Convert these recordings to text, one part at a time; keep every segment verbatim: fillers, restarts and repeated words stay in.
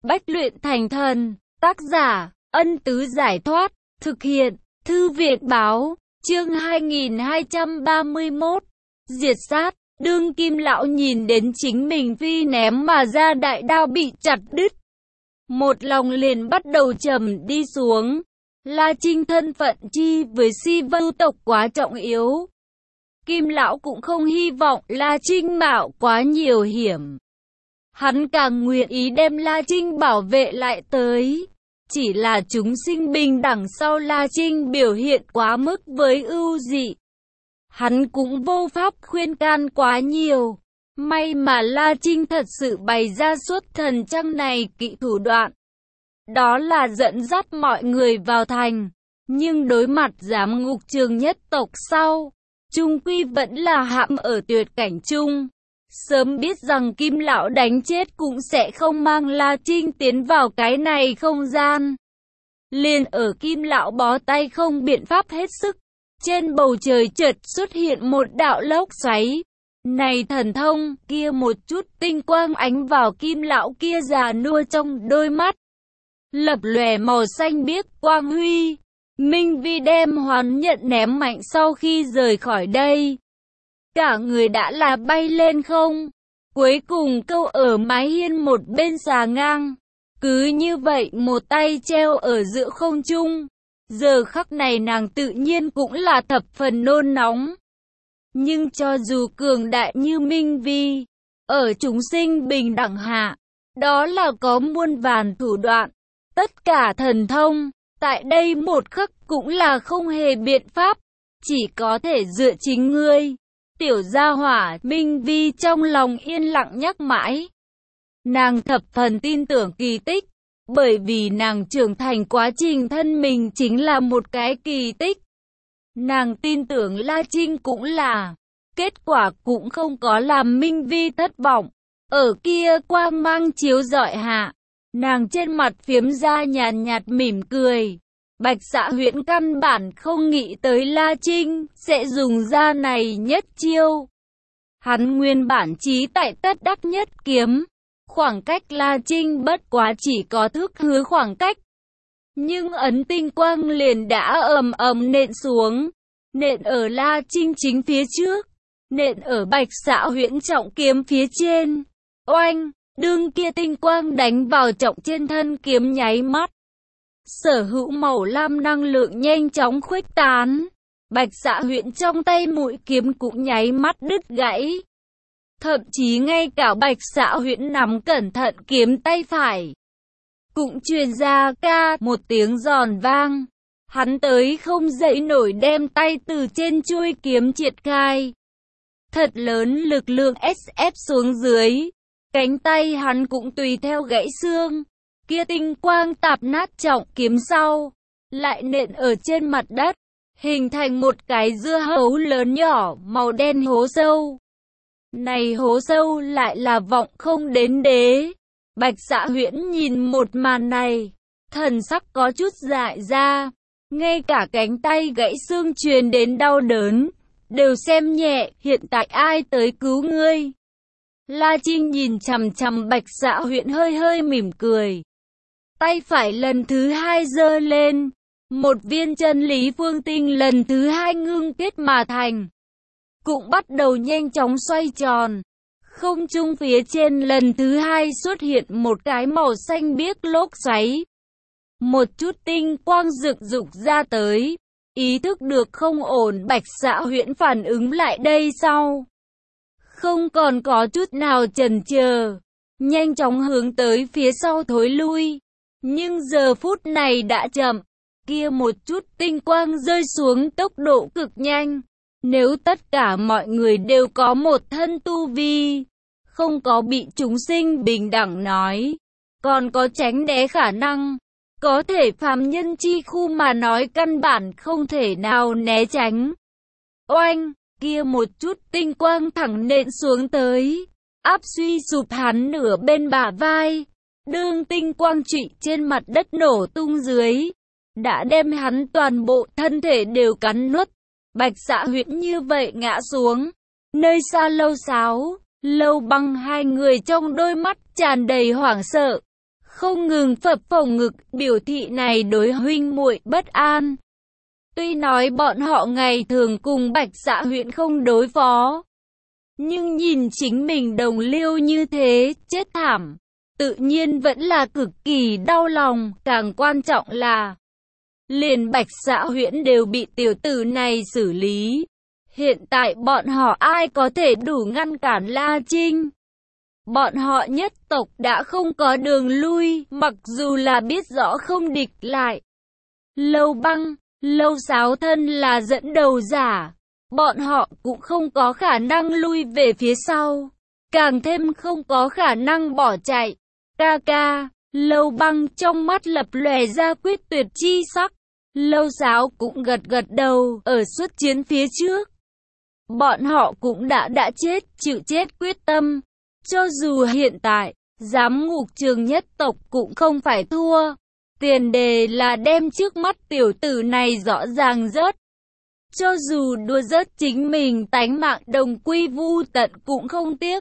Bách luyện thành thần, tác giả, Ân Tứ Giải Thoát, thực hiện, Thư viện Báo, chương hai nghìn hai trăm ba mươi mốt, diệt sát. Đương Kim Lão nhìn đến chính mình phi ném mà ra đại đao bị chặt đứt, một lòng liền bắt đầu trầm đi xuống. La Trinh thân phận chi với Si Vưu tộc quá trọng yếu. Kim Lão cũng không hy vọng La Trinh mạo quá nhiều hiểm. Hắn càng nguyện ý đem La Trinh bảo vệ lại tới. Chỉ là chúng sinh bình đẳng sau La Trinh biểu hiện quá mức với ưu dị. Hắn cũng vô pháp khuyên can quá nhiều. May mà La Trinh thật sự bày ra suốt thần trăng này kỹ thủ đoạn. Đó là dẫn dắt mọi người vào thành. Nhưng đối mặt giám ngục trường nhất tộc sau, chung quy vẫn là hãm ở tuyệt cảnh chung. Sớm biết rằng Kim Lão đánh chết cũng sẽ không mang La Trinh tiến vào cái này không gian. Liền ở Kim Lão bó tay không biện pháp hết sức. Trên bầu trời chợt xuất hiện một đạo lốc xoáy. Này thần thông, kia một chút tinh quang ánh vào Kim Lão kia già nua trong đôi mắt. Lập lòe màu xanh biếc quang huy. Minh Vi đem hoán nhận ném mạnh sau khi rời khỏi đây. Cả người đã là bay lên không. Cuối cùng câu ở mái hiên một bên xà ngang. Cứ như vậy một tay treo ở giữa không trung. Giờ khắc này nàng tự nhiên cũng là thập phần nôn nóng. Nhưng cho dù cường đại như Minh Vi, ở chúng sinh bình đẳng hạ, đó là có muôn vàn thủ đoạn. Tất cả thần thông, tại đây một khắc cũng là không hề biện pháp. Chỉ có thể dựa chính ngươi. Tiểu gia hỏa, Minh Vi trong lòng yên lặng nhắc mãi. Nàng thập phần tin tưởng kỳ tích. Bởi vì nàng trưởng thành quá trình thân mình chính là một cái kỳ tích. Nàng tin tưởng La Trinh cũng là. Kết quả cũng không có làm Minh Vi thất vọng. Ở kia quang mang chiếu rọi hạ. Nàng trên mặt phiếm ra nhàn nhạt mỉm cười. Bạch Dạ Huyễn căn bản không nghĩ tới La Trinh sẽ dùng ra này nhất chiêu. Hắn nguyên bản chí tại tất đắc nhất kiếm. Khoảng cách La Trinh bất quá chỉ có thước hứa khoảng cách. Nhưng ấn tinh quang liền đã ầm ầm nện xuống. Nện ở La Trinh chính phía trước. Nện ở Bạch Dạ Huyễn trọng kiếm phía trên. Oanh! Đương kia tinh quang đánh vào trọng trên thân kiếm nháy mắt. Sở hữu màu lam năng lượng nhanh chóng khuếch tán. Bạch Dạ Huyễn trong tay mũi kiếm cũng nháy mắt đứt gãy. Thậm chí ngay cả Bạch Dạ Huyễn nắm cẩn thận kiếm tay phải cũng truyền ra ca một tiếng giòn vang. Hắn tới không dậy nổi đem tay từ trên chuôi kiếm triệt khai. Thật lớn lực lượng ép ép xuống dưới. Cánh tay hắn cũng tùy theo gãy xương. Kia tinh quang tạp nát trọng kiếm sau, lại nện ở trên mặt đất, hình thành một cái dưa hấu lớn nhỏ màu đen hố sâu. Này hố sâu lại là vọng không đến đế. Bạch Dạ Huyễn nhìn một màn này, thần sắc có chút dại ra. Ngay cả cánh tay gãy xương truyền đến đau đớn, đều xem nhẹ. Hiện tại ai tới cứu ngươi? La Trinh nhìn chằm chằm Bạch Dạ Huyễn hơi hơi mỉm cười. Tay phải lần thứ hai giơ lên. Một viên chân lý phương tinh lần thứ hai ngưng kết mà thành. Cũng bắt đầu nhanh chóng xoay tròn. Không trung phía trên lần thứ hai xuất hiện một cái màu xanh biếc lốc xoáy. Một chút tinh quang rực rục ra tới. Ý thức được không ổn, Bạch Dạ Huyễn phản ứng lại đây sau. Không còn có chút nào chần chờ. Nhanh chóng hướng tới phía sau thối lui. Nhưng giờ phút này đã chậm. Kia một chút tinh quang rơi xuống tốc độ cực nhanh. Nếu tất cả mọi người đều có một thân tu vi, không có bị chúng sinh bình đẳng nói, còn có tránh né khả năng, có thể phàm nhân chi khu mà nói căn bản không thể nào né tránh. Oanh! Kia một chút tinh quang thẳng nện xuống tới, áp suy sụp hắn nửa bên bả vai. Đương tinh quang trụy trên mặt đất nổ tung dưới, đã đem hắn toàn bộ thân thể đều cắn nuốt. Bạch Dạ Huyễn như vậy ngã xuống. Nơi xa Lâu Sáo, Lâu Băng hai người trong đôi mắt tràn đầy hoảng sợ. không ngừng phập phồng ngực, biểu thị này đối huynh muội bất an. Tuy nói bọn họ ngày thường cùng Bạch Dạ Huyễn không đối phó, nhưng nhìn chính mình đồng liêu như thế, chết thảm, tự nhiên vẫn là cực kỳ đau lòng, càng quan trọng là liền Bạch Dạ Huyễn đều bị tiểu tử này xử lý. Hiện tại bọn họ ai có thể đủ ngăn cản La Trinh? Bọn họ nhất tộc đã không có đường lui, mặc dù là biết rõ không địch lại. Lâu Băng, Lâu Sáo thân là dẫn đầu giả, bọn họ cũng không có khả năng lui về phía sau, càng thêm không có khả năng bỏ chạy. Ca ca, Lâu Băng trong mắt lập lòe ra quyết tuyệt chi sắc. Lâu Sáo cũng gật gật đầu, ở xuất chiến phía trước, bọn họ cũng đã đã chết, chịu chết quyết tâm. Cho dù hiện tại, giám ngục trường nhất tộc cũng không phải thua. Tiền đề là đem trước mắt tiểu tử này rõ ràng rớt. Cho dù đua rớt chính mình tánh mạng đồng quy vu tận cũng không tiếc.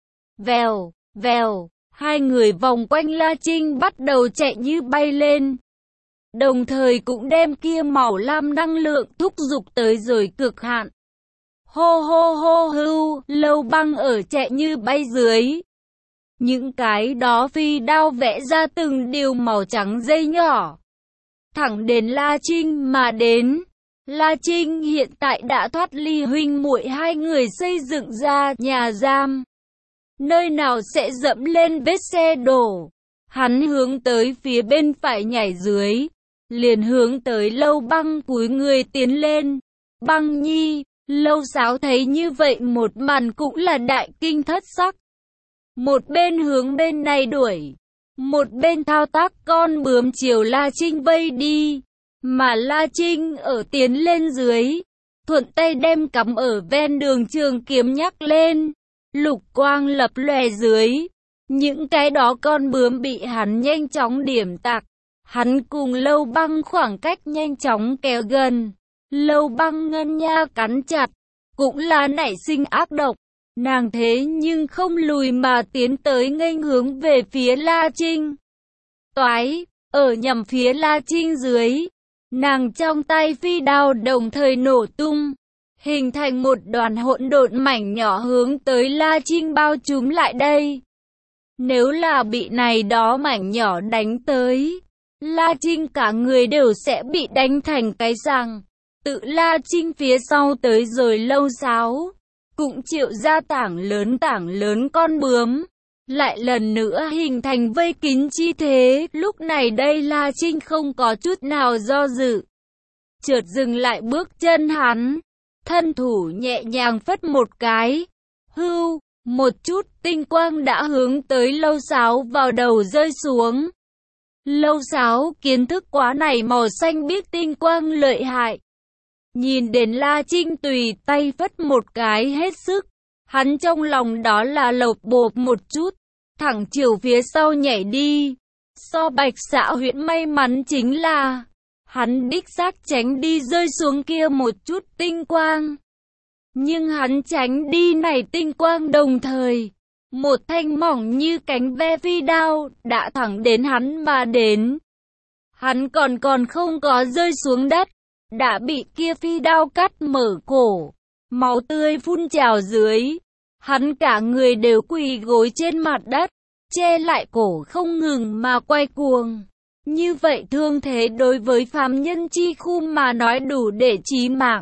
Vèo, vèo, hai người vòng quanh La Trinh bắt đầu chạy như bay lên. Đồng thời cũng đem kia màu lam năng lượng thúc giục tới rồi cực hạn. Hô hô hô hưu, Lâu Băng ở chạy như bay dưới. Những cái đó phi đao vẽ ra từng điều màu trắng dây nhỏ, thẳng đến La Trinh mà đến. La Trinh hiện tại đã thoát ly huynh muội hai người xây dựng ra nhà giam. Nơi nào sẽ dẫm lên vết xe đổ. Hắn hướng tới phía bên phải nhảy dưới, liền hướng tới Lâu Băng cúi người tiến lên. Băng nhi, Lâu Sáo thấy như vậy một màn cũng là đại kinh thất sắc. Một bên hướng bên này đuổi, một bên thao tác con bướm chiều La Trinh vây đi. Mà La Trinh ở tiến lên dưới, thuận tay đem cắm ở ven đường trường kiếm nhắc lên. Lục quang lập lòe dưới, những cái đó con bướm bị hắn nhanh chóng điểm tạc. Hắn cùng Lâu Băng khoảng cách nhanh chóng kéo gần. Lâu Băng ngân nha cắn chặt, cũng là nảy sinh ác độc. Nàng thế nhưng không lùi mà tiến tới nghênh hướng về phía La Trinh. Toái, ở nhằm phía La Trinh dưới, nàng trong tay phi đao đồng thời nổ tung, hình thành một đoàn hỗn độn mảnh nhỏ hướng tới La Trinh bao trùm lại đây. Nếu là bị này đó mảnh nhỏ đánh tới, La Trinh cả người đều sẽ bị đánh thành cái răng. Tự La Trinh phía sau tới rồi Lâu Sáo, cũng chịu ra tảng lớn tảng lớn con bướm, lại lần nữa hình thành vây kín chi thế. Lúc này đây La Trinh không có chút nào do dự, chợt dừng lại bước chân hắn, thân thủ nhẹ nhàng phất một cái, hưu, một chút tinh quang đã hướng tới Lâu Sáo vào đầu rơi xuống. Lâu Sáo kiến thức quá này màu xanh biếc tinh quang lợi hại. Nhìn đến La Trinh tùy tay phất một cái hết sức, hắn trong lòng đó là lột bột một chút, thẳng chiều phía sau nhảy đi. So Bạch Dạ Huyễn may mắn chính là, hắn đích xác tránh đi rơi xuống kia một chút tinh quang. Nhưng hắn tránh đi này tinh quang đồng thời, một thanh mỏng như cánh ve phi đao đã thẳng đến hắn mà đến. Hắn còn còn không có rơi xuống đất, đã bị kia phi đao cắt mở cổ, máu tươi phun trào dưới. Hắn cả người đều quỳ gối trên mặt đất, che lại cổ không ngừng mà quay cuồng. Như vậy thương thế đối với phàm nhân chi khu mà nói đủ để chí mạng.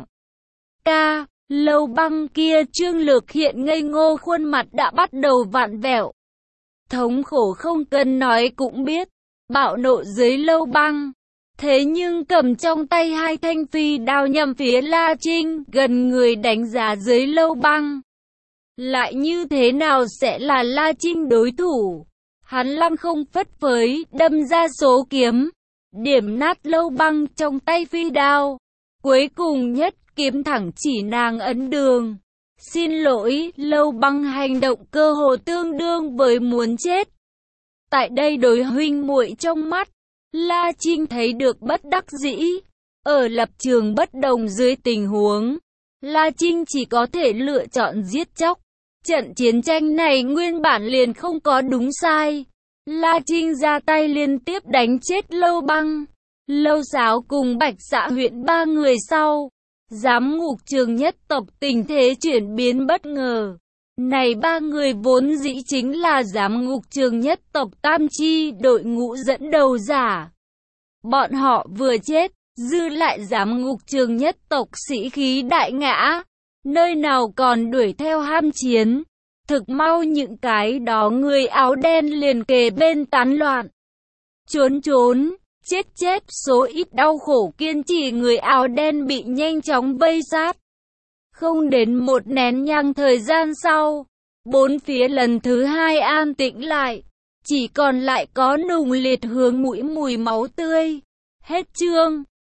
Ca, Lâu Băng kia Trương Lược hiện ngây ngô khuôn mặt đã bắt đầu vặn vẹo. Thống khổ không cần nói cũng biết, bạo nộ dưới Lâu Băng. Thế nhưng cầm trong tay hai thanh phi đao nhằm phía La Trinh, gần người đánh giá dưới Lâu Băng. Lại như thế nào sẽ là La Trinh đối thủ? Hắn lăng không phất phới, đâm ra số kiếm, điểm nát Lâu Băng trong tay phi đao. Cuối cùng nhất kiếm thẳng chỉ nàng ấn đường. Xin lỗi, Lâu Băng hành động cơ hồ tương đương với muốn chết. Tại đây đối huynh muội trong mắt, La Trinh thấy được bất đắc dĩ. Ở lập trường bất đồng dưới tình huống, La Trinh chỉ có thể lựa chọn giết chóc. Trận chiến tranh này nguyên bản liền không có đúng sai. La Trinh ra tay liên tiếp đánh chết Lâu Băng, Lâu Sáo cùng Bạch Dạ huyện ba người sau. Giám ngục Trường Nhất tộc tình thế chuyển biến bất ngờ. Này ba người vốn dĩ chính là giám ngục Trường Nhất tộc tam chi đội ngũ dẫn đầu giả. Bọn họ vừa chết, dư lại giám ngục Trường Nhất tộc sĩ khí đại ngã, nơi nào còn đuổi theo ham chiến. Thực mau những cái đó người áo đen liền kề bên tán loạn. Trốn trốn, chết chết, số ít đau khổ kiên trì người áo đen bị nhanh chóng vây sát. Không đến một nén nhang thời gian sau, bốn phía lần thứ hai an tĩnh lại, chỉ còn lại có nùng liệt hướng mũi mùi máu tươi. Hết chương.